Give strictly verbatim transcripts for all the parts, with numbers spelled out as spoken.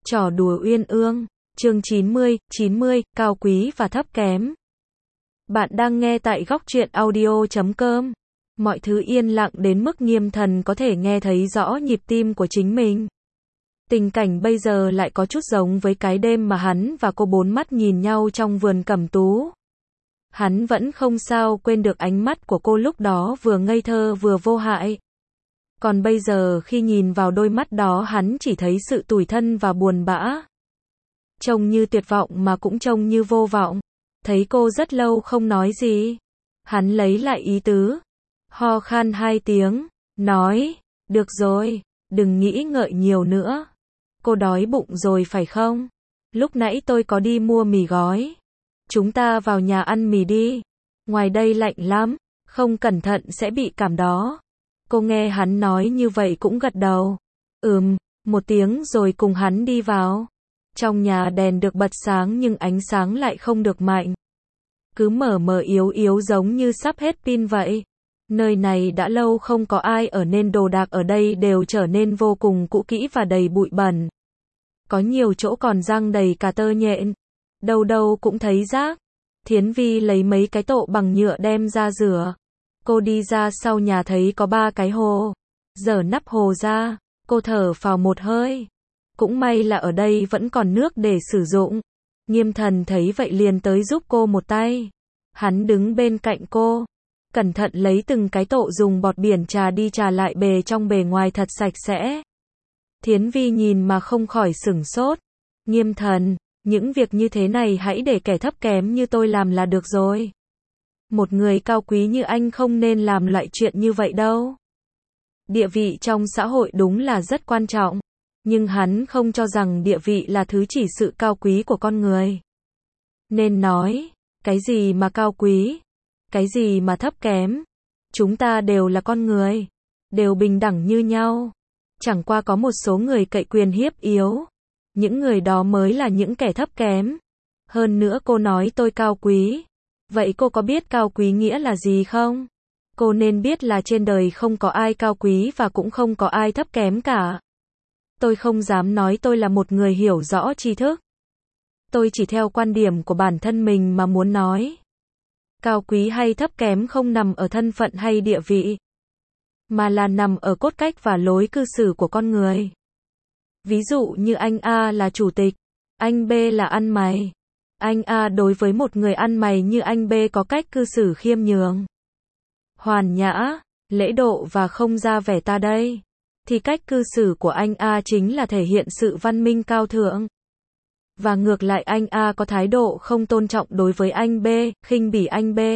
Trò đùa uyên ương, chương chín mươi, chín mươi, cao quý và thấp kém. Bạn đang nghe tại góc truyện audio chấm com. Mọi thứ yên lặng đến mức Nghiêm Thần có thể nghe thấy rõ nhịp tim của chính mình. Tình cảnh bây giờ lại có chút giống với cái đêm mà hắn và cô bốn mắt nhìn nhau trong vườn cẩm tú. Hắn vẫn không sao quên được ánh mắt của cô lúc đó vừa ngây thơ vừa vô hại. Còn bây giờ khi nhìn vào đôi mắt đó hắn chỉ thấy sự tủi thân và buồn bã. Trông như tuyệt vọng mà cũng trông như vô vọng. Thấy cô rất lâu không nói gì. Hắn lấy lại ý tứ. Ho khan hai tiếng. Nói, được rồi, đừng nghĩ ngợi nhiều nữa. Cô đói bụng rồi phải không? Lúc nãy tôi có đi mua mì gói. Chúng ta vào nhà ăn mì đi. Ngoài đây lạnh lắm, không cẩn thận sẽ bị cảm đó. Cô nghe hắn nói như vậy cũng gật đầu. Ừm, một tiếng rồi cùng hắn đi vào. Trong nhà đèn được bật sáng nhưng ánh sáng lại không được mạnh. Cứ mờ mờ yếu yếu giống như sắp hết pin vậy. Nơi này đã lâu không có ai ở nên đồ đạc ở đây đều trở nên vô cùng cũ kỹ và đầy bụi bẩn. Có nhiều chỗ còn răng đầy cả tơ nhện. Đâu đâu cũng thấy rác. Thiến Vi lấy mấy cái tộ bằng nhựa đem ra rửa. Cô đi ra sau nhà thấy có ba cái hồ. Giở nắp hồ ra, cô thở phào một hơi. Cũng may là ở đây vẫn còn nước để sử dụng. Nghiêm Thần thấy vậy liền tới giúp cô một tay. Hắn đứng bên cạnh cô, cẩn thận lấy từng cái tộ dùng bọt biển trà đi trà lại bề trong bề ngoài thật sạch sẽ. Thiến Vi nhìn mà không khỏi sửng sốt. Nghiêm Thần, những việc như thế này hãy để kẻ thấp kém như tôi làm là được rồi. Một người cao quý như anh không nên làm loại chuyện như vậy đâu. Địa vị trong xã hội đúng là rất quan trọng. Nhưng hắn không cho rằng địa vị là thứ chỉ sự cao quý của con người. Nên nói, cái gì mà cao quý? Cái gì mà thấp kém? Chúng ta đều là con người. Đều bình đẳng như nhau. Chẳng qua có một số người cậy quyền hiếp yếu. Những người đó mới là những kẻ thấp kém. Hơn nữa cô nói tôi cao quý. Vậy cô có biết cao quý nghĩa là gì không? Cô nên biết là trên đời không có ai cao quý và cũng không có ai thấp kém cả. Tôi không dám nói tôi là một người hiểu rõ tri thức. Tôi chỉ theo quan điểm của bản thân mình mà muốn nói. Cao quý hay thấp kém không nằm ở thân phận hay địa vị, mà là nằm ở cốt cách và lối cư xử của con người. Ví dụ như anh A là chủ tịch, anh B là ăn mày. Anh A đối với một người ăn mày như anh B có cách cư xử khiêm nhường, hoàn nhã, lễ độ và không ra vẻ ta đây. Thì cách cư xử của anh A chính là thể hiện sự văn minh cao thượng. Và ngược lại anh A có thái độ không tôn trọng đối với anh B, khinh bỉ anh B.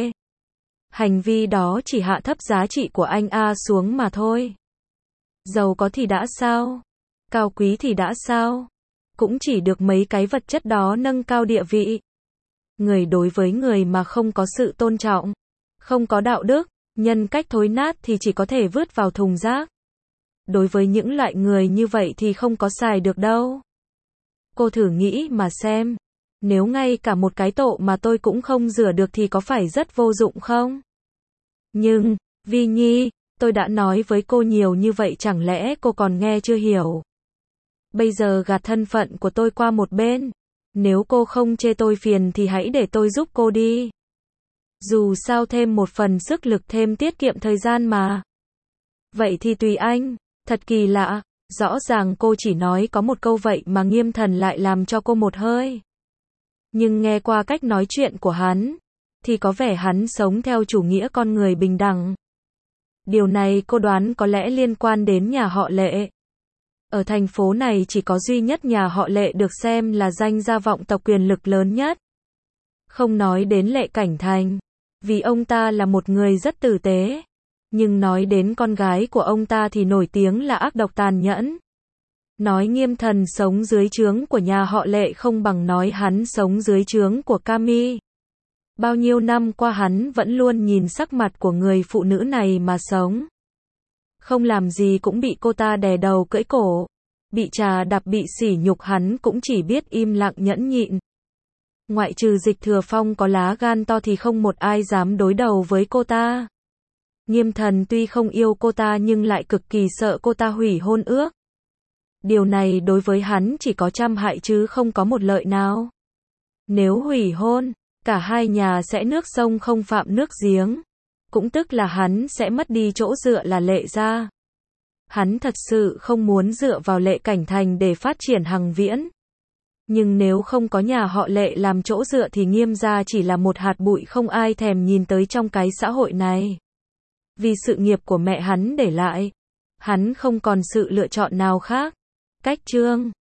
Hành vi đó chỉ hạ thấp giá trị của anh A xuống mà thôi. Giàu có thì đã sao? Cao quý thì đã sao? Cũng chỉ được mấy cái vật chất đó nâng cao địa vị. Người đối với người mà không có sự tôn trọng, không có đạo đức, nhân cách thối nát thì chỉ có thể vứt vào thùng rác. Đối với những loại người như vậy thì không có xài được đâu. Cô thử nghĩ mà xem, nếu ngay cả một cái tộ mà tôi cũng không rửa được thì có phải rất vô dụng không? Nhưng, Vi Nhi, tôi đã nói với cô nhiều như vậy chẳng lẽ cô còn nghe chưa hiểu? Bây giờ gạt thân phận của tôi qua một bên. Nếu cô không chê tôi phiền thì hãy để tôi giúp cô đi. Dù sao thêm một phần sức lực thêm tiết kiệm thời gian mà. Vậy thì tùy anh. Thật kỳ lạ, rõ ràng cô chỉ nói có một câu vậy mà Nghiêm Thần lại làm cho cô một hơi. Nhưng nghe qua cách nói chuyện của hắn, thì có vẻ hắn sống theo chủ nghĩa con người bình đẳng. Điều này cô đoán có lẽ liên quan đến nhà họ Lệ. Ở thành phố này chỉ có duy nhất nhà họ Lệ được xem là danh gia vọng tộc quyền lực lớn nhất. Không nói đến Lệ Cảnh Thành, vì ông ta là một người rất tử tế. Nhưng nói đến con gái của ông ta thì nổi tiếng là ác độc tàn nhẫn. Nói Nghiêm Thần sống dưới trướng của nhà họ Lệ không bằng nói hắn sống dưới trướng của Cami. Bao nhiêu năm qua hắn vẫn luôn nhìn sắc mặt của người phụ nữ này mà sống. Không làm gì cũng bị cô ta đè đầu cưỡi cổ. Bị trà đạp bị sỉ nhục hắn cũng chỉ biết im lặng nhẫn nhịn. Ngoại trừ Dịch Thừa Phong có lá gan to thì không một ai dám đối đầu với cô ta. Nghiêm Thần tuy không yêu cô ta nhưng lại cực kỳ sợ cô ta hủy hôn ước. Điều này đối với hắn chỉ có trăm hại chứ không có một lợi nào. Nếu hủy hôn, cả hai nhà sẽ nước sông không phạm nước giếng. Cũng tức là hắn sẽ mất đi chỗ dựa là Lệ gia. Hắn thật sự không muốn dựa vào Lệ Cảnh Thành để phát triển Hằng Viễn. Nhưng nếu không có nhà họ Lệ làm chỗ dựa thì Nghiêm gia chỉ là một hạt bụi không ai thèm nhìn tới trong cái xã hội này. Vì sự nghiệp của mẹ hắn để lại, hắn không còn sự lựa chọn nào khác. Cách chương